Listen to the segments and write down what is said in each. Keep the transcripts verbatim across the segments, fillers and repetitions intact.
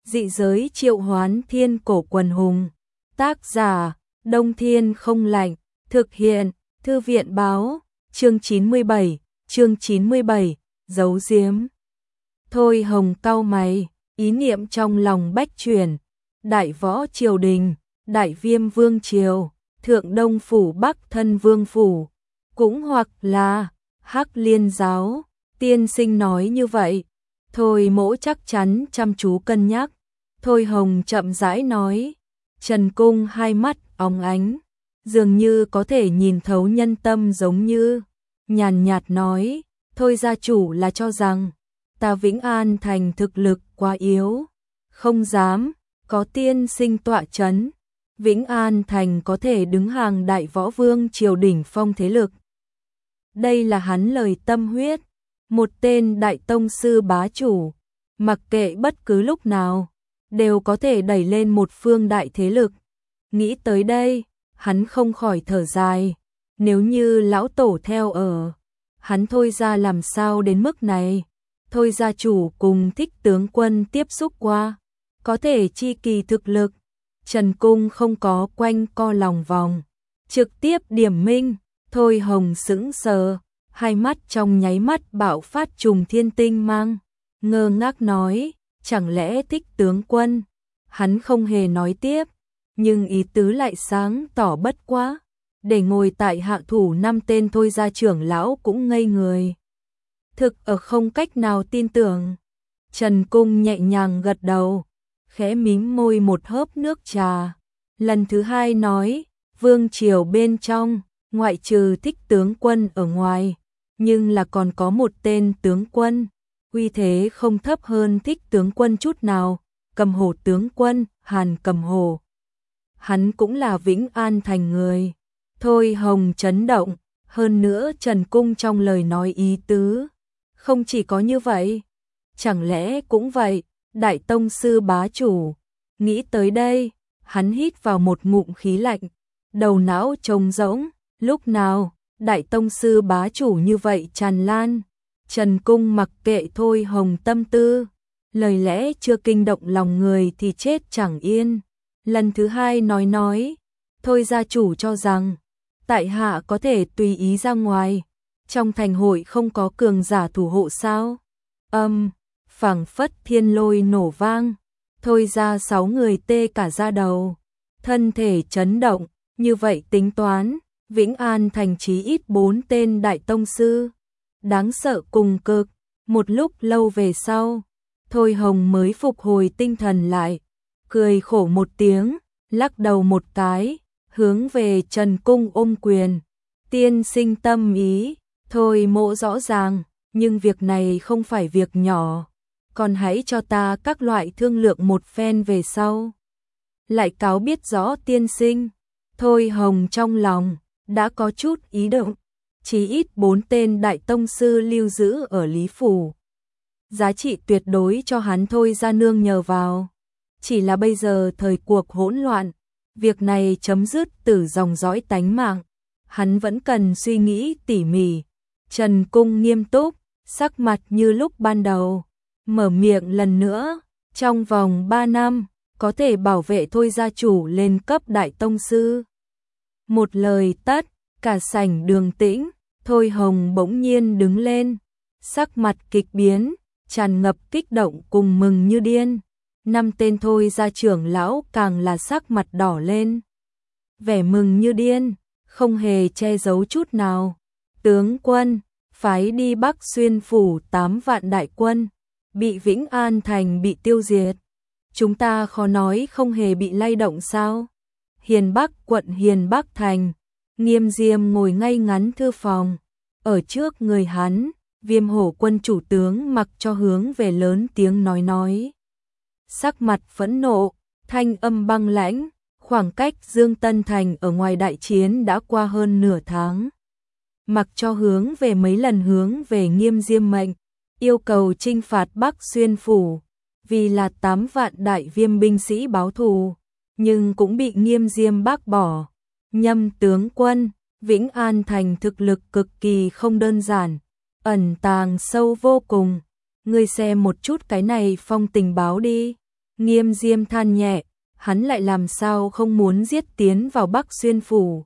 Dị giới triệu hoán thiên cổ quần hùng. Tác giả, Đông Thiên không lạnh. Thực hiện, Thư viện báo. Chương chín mươi bảy, chương chín mươi bảy, giấu giếm. Thôi Hồng cau mày, ý niệm trong lòng bách chuyển. Đại võ triều đình, đại viêm vương triều, thượng đông phủ bắc thân vương phủ, cũng hoặc là Hắc Liên giáo. Tiên sinh nói như vậy. Thôi Mỗ chắc chắn chăm chú cân nhắc. Thôi Hồng chậm rãi nói. Trần Cung hai mắt óng ánh, dường như có thể nhìn thấu nhân tâm giống như. Nhàn nhạt nói. Thôi gia chủ là cho rằng ta Vĩnh An thành thực lực quá yếu, không dám, có tiên sinh tọa chấn, Vĩnh An thành có thể đứng hàng đại võ vương triều đỉnh phong thế lực. Đây là hắn lời tâm huyết, một tên đại tông sư bá chủ, mặc kệ bất cứ lúc nào, đều có thể đẩy lên một phương đại thế lực. Nghĩ tới đây, hắn không khỏi thở dài, nếu như lão tổ theo ở, hắn Thôi ra làm sao đến mức này. Thôi gia chủ cùng Thích tướng quân tiếp xúc qua, có thể chi kỳ thực lực. Trần Cung không có quanh co lòng vòng, trực tiếp điểm minh. Thôi Hồng sững sờ, hai mắt trong nháy mắt bạo phát trùng thiên tinh mang, ngơ ngác nói, chẳng lẽ Thích tướng quân? Hắn không hề nói tiếp, nhưng ý tứ lại sáng tỏ bất quá, để ngồi tại hạ thủ năm tên Thôi gia trưởng lão cũng ngây người. Thực ở không cách nào tin tưởng. Trần Cung nhẹ nhàng gật đầu, khẽ mím môi một hớp nước trà. Lần thứ hai nói, vương triều bên trong, ngoại trừ Thích tướng quân ở ngoài, nhưng là còn có một tên tướng quân, uy thế không thấp hơn Thích tướng quân chút nào, Cầm Hổ tướng quân, Hàn Cầm Hổ. Hắn cũng là Vĩnh An thành người. Thôi Hồng chấn động, hơn nữa Trần Cung trong lời nói ý tứ. Không chỉ có như vậy, chẳng lẽ cũng vậy, đại tông sư bá chủ. Nghĩ tới đây, hắn hít vào một ngụm khí lạnh, đầu não trống rỗng, lúc nào, đại tông sư bá chủ như vậy tràn lan. Trần Cung mặc kệ Thôi Hồng tâm tư, lời lẽ chưa kinh động lòng người thì chết chẳng yên. Lần thứ hai nói nói, Thôi gia chủ cho rằng, tại hạ có thể tùy ý ra ngoài. Trong thành hội không có cường giả thủ hộ sao? Âm, phảng phất thiên lôi nổ vang, Thôi ra sáu người tê cả da đầu, thân thể chấn động, như vậy tính toán, Vĩnh An thành chí ít bốn tên đại tông sư, đáng sợ cùng cực. Một lúc lâu về sau, Thôi Hồng mới phục hồi tinh thần lại, cười khổ một tiếng, lắc đầu một cái, hướng về Trần Cung ôm quyền. Tiên sinh tâm ý. Thôi Mỗ rõ ràng, nhưng việc này không phải việc nhỏ, còn hãy cho ta các loại thương lượng một phen về sau. Lại cáo biết rõ tiên sinh. Thôi Hồng trong lòng đã có chút ý động, chí ít bốn tên đại tông sư lưu giữ ở Lý Phủ. Giá trị tuyệt đối cho hắn Thôi ra nương nhờ vào. Chỉ là bây giờ thời cuộc hỗn loạn, việc này chấm dứt từ dòng dõi tánh mạng, hắn vẫn cần suy nghĩ tỉ mỉ. Trần Cung nghiêm túc, sắc mặt như lúc ban đầu, mở miệng lần nữa, trong vòng ba năm, có thể bảo vệ Thôi gia chủ lên cấp đại tông sư. Một lời tất, cả sảnh đường tĩnh. Thôi Hồng bỗng nhiên đứng lên, sắc mặt kịch biến, tràn ngập kích động cùng mừng như điên. Năm tên Thôi gia trưởng lão càng là sắc mặt đỏ lên, vẻ mừng như điên, không hề che giấu chút nào. Tướng quân, phái đi Bắc Xuyên phủ tám vạn đại quân, bị Vĩnh An thành bị tiêu diệt. Chúng ta khó nói không hề bị lay động sao? Hiền Bắc quận Hiền Bắc thành, Nghiêm Diêm ngồi ngay ngắn thư phòng, ở trước người hắn, Viêm Hổ quân chủ tướng mặc cho hướng về lớn tiếng nói nói. Sắc mặt phẫn nộ, thanh âm băng lãnh, khoảng cách Dương Tân thành ở ngoài đại chiến đã qua hơn nửa tháng. Mặc cho hướng về mấy lần hướng về Nghiêm Diêm mệnh, yêu cầu chinh phạt Bắc Xuyên phủ, vì là tám vạn đại viêm binh sĩ báo thù, nhưng cũng bị Nghiêm Diêm bác bỏ. Nhâm tướng quân, Vĩnh An thành thực lực cực kỳ không đơn giản, ẩn tàng sâu vô cùng, ngươi xem một chút cái này phong tình báo đi. Nghiêm Diêm than nhẹ, hắn lại làm sao không muốn giết tiến vào Bắc Xuyên phủ.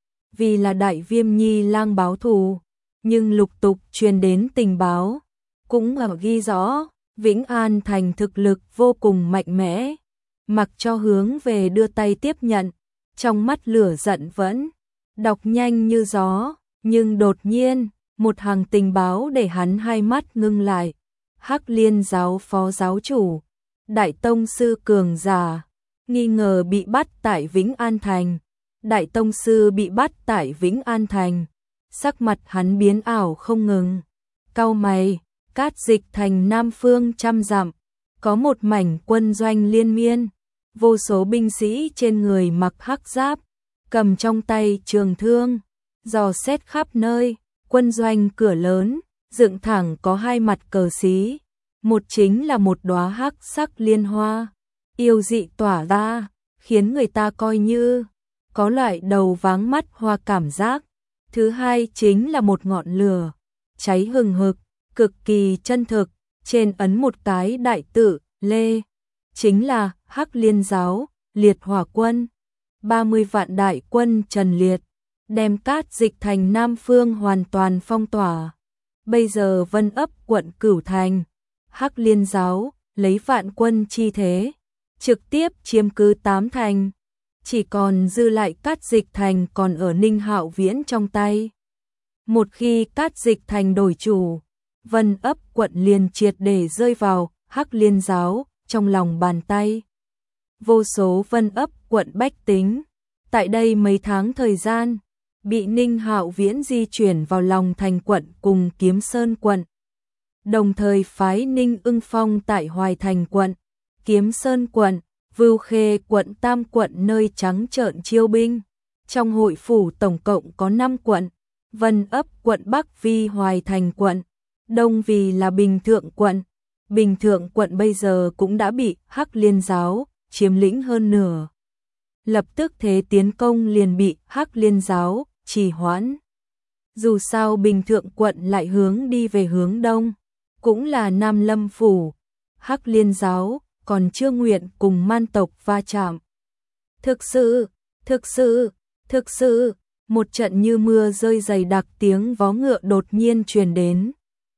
Vì là Đại Viêm Nhi lang báo thù, nhưng lục tục truyền đến tình báo, cũng ở ghi rõ, Vĩnh An thành thực lực vô cùng mạnh mẽ, mặc cho hướng về đưa tay tiếp nhận, trong mắt lửa giận vẫn đọc nhanh như gió, nhưng đột nhiên, một hàng tình báo để hắn hai mắt ngưng lại. Hắc Liên giáo phó giáo chủ, Đại tông sư cường giả, nghi ngờ bị bắt tại Vĩnh An thành. Đại tông sư bị bắt tại Vĩnh An thành, sắc mặt hắn biến ảo không ngừng. Cau mày, Cát Dịch thành nam phương trăm dặm, có một mảnh quân doanh liên miên, vô số binh sĩ trên người mặc hắc giáp, cầm trong tay trường thương, dò xét khắp nơi. Quân doanh cửa lớn, dựng thẳng có hai mặt cờ xí, một chính là một đóa hắc sắc liên hoa, yêu dị tỏa ra, khiến người ta coi như có loại đầu váng mắt hoa cảm giác. Thứ hai chính là một ngọn lửa, cháy hừng hực, cực kỳ chân thực, trên ấn một cái đại tự, lê, chính là Hắc Liên giáo, liệt hỏa quân. ba mươi vạn đại quân Trần Liệt, đem Cát Dịch thành Nam Phương hoàn toàn phong tỏa. Bây giờ Vân Ấp quận Cửu Thành, Hắc Liên giáo, lấy vạn quân chi thế, trực tiếp chiếm cứ tám thành. Chỉ còn dư lại Cát Dịch thành còn ở Ninh Hạo Viễn trong tay. Một khi Cát Dịch thành đổi chủ, Vân Ấp quận liền triệt để rơi vào Hắc Liên giáo trong lòng bàn tay. Vô số Vân Ấp quận bách tính, tại đây mấy tháng thời gian, bị Ninh Hạo Viễn di chuyển vào lòng thành quận cùng Kiếm Sơn quận. Đồng thời phái Ninh Ưng Phong tại Hoài Thành quận, Kiếm Sơn quận, Vưu Khê quận tam quận nơi trắng trợn chiêu binh. Trong hội phủ tổng cộng có năm quận, Vân Ấp quận Bắc vì Hoài Thành quận, Đông vì là Bình Thượng quận. Bình Thượng quận bây giờ cũng đã bị Hắc Liên giáo chiếm lĩnh hơn nửa. Lập tức thế tiến công liền bị Hắc Liên giáo trì hoãn. Dù sao Bình Thượng quận lại hướng đi về hướng đông, cũng là Nam Lâm phủ, Hắc Liên giáo còn chưa nguyện cùng man tộc va chạm. Thực sự, thực sự, thực sự, một trận như mưa rơi dày đặc tiếng vó ngựa đột nhiên truyền đến.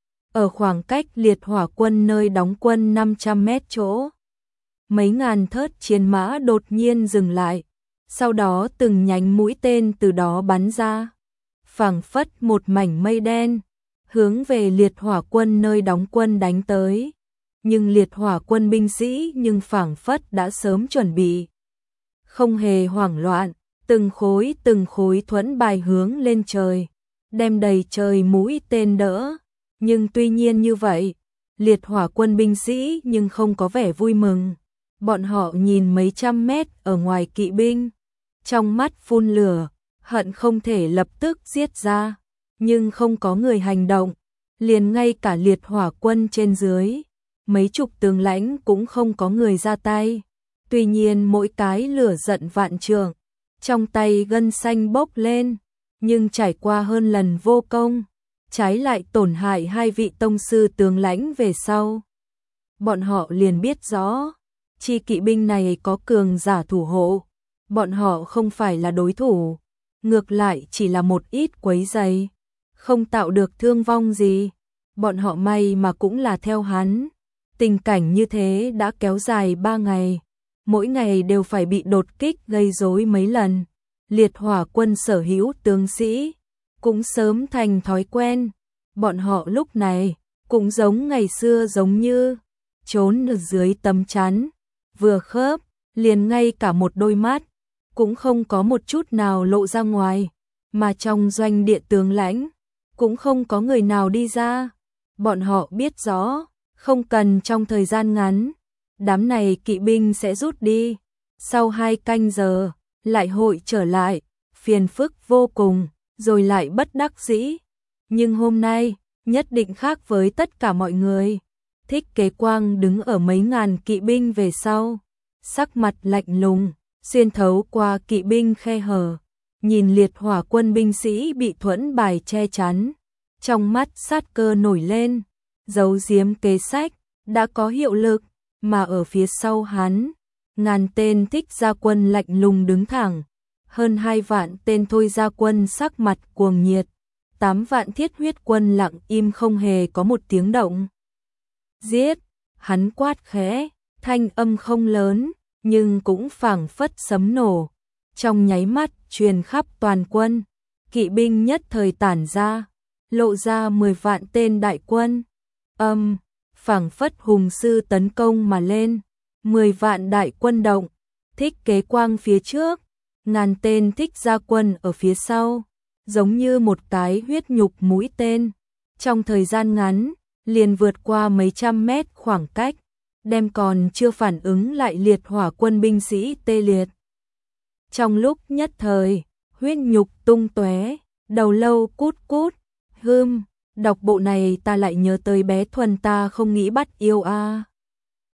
Ở khoảng cách liệt hỏa quân nơi đóng quân năm trăm mét chỗ, mấy ngàn thớt chiến mã đột nhiên dừng lại, sau đó từng nhánh mũi tên từ đó bắn ra, phảng phất một mảnh mây đen, hướng về liệt hỏa quân nơi đóng quân đánh tới. Nhưng liệt hỏa quân binh sĩ nhưng phảng phất đã sớm chuẩn bị, không hề hoảng loạn, từng khối từng khối thuẫn bài hướng lên trời, đem đầy trời mũi tên đỡ. Nhưng tuy nhiên như vậy, liệt hỏa quân binh sĩ nhưng không có vẻ vui mừng. Bọn họ nhìn mấy trăm mét ở ngoài kỵ binh, trong mắt phun lửa, hận không thể lập tức giết ra, nhưng không có người hành động, liền ngay cả liệt hỏa quân trên dưới, mấy chục tướng lãnh cũng không có người ra tay. Tuy nhiên mỗi cái lửa giận vạn trượng, trong tay gân xanh bốc lên, nhưng trải qua hơn lần vô công, trái lại tổn hại hai vị tông sư tướng lãnh về sau. Bọn họ liền biết rõ, chi kỵ binh này có cường giả thủ hộ, bọn họ không phải là đối thủ, ngược lại chỉ là một ít quấy rầy, không tạo được thương vong gì. Bọn họ may mà cũng là theo hắn. Tình cảnh như thế đã kéo dài ba ngày, mỗi ngày đều phải bị đột kích gây rối mấy lần. Liệt hỏa quân sở hữu tướng sĩ cũng sớm thành thói quen, bọn họ lúc này cũng giống ngày xưa giống như trốn ở dưới tấm chắn, vừa khớp, liền ngay cả một đôi mắt cũng không có một chút nào lộ ra ngoài, mà trong doanh địa tướng lãnh cũng không có người nào đi ra. Bọn họ biết rõ, không cần trong thời gian ngắn, đám này kỵ binh sẽ rút đi, sau hai canh giờ lại hội trở lại, phiền phức vô cùng, rồi lại bất đắc dĩ. Nhưng hôm nay, nhất định khác với tất cả mọi người. Thích Kế Quang đứng ở mấy ngàn kỵ binh về sau, sắc mặt lạnh lùng, xuyên thấu qua kỵ binh khe hở, nhìn liệt hỏa quân binh sĩ bị thuẫn bài che chắn, trong mắt sát cơ nổi lên, giấu giếm kế sách đã có hiệu lực, mà ở phía sau hắn, ngàn tên thích gia quân lạnh lùng đứng thẳng, hơn hai vạn tên thôi gia quân sắc mặt cuồng nhiệt, tám vạn thiết huyết quân lặng im không hề có một tiếng động. Giết, hắn quát khẽ, thanh âm không lớn, nhưng cũng phảng phất sấm nổ, trong nháy mắt truyền khắp toàn quân, kỵ binh nhất thời tản ra, lộ ra mười vạn tên đại quân. Âm, phảng phất hùng sư tấn công mà lên, mười vạn đại quân động, thích kế quang phía trước, ngàn tên thích gia quân ở phía sau, giống như một cái huyết nhục mũi tên, trong thời gian ngắn, liền vượt qua mấy trăm mét khoảng cách, đem còn chưa phản ứng lại liệt hỏa quân binh sĩ tê liệt. Trong lúc nhất thời, huyết nhục tung tóe, đầu lâu cút cút, hưm, đọc bộ này ta lại nhớ tới bé Thuần ta không nghĩ bắt yêu a. À.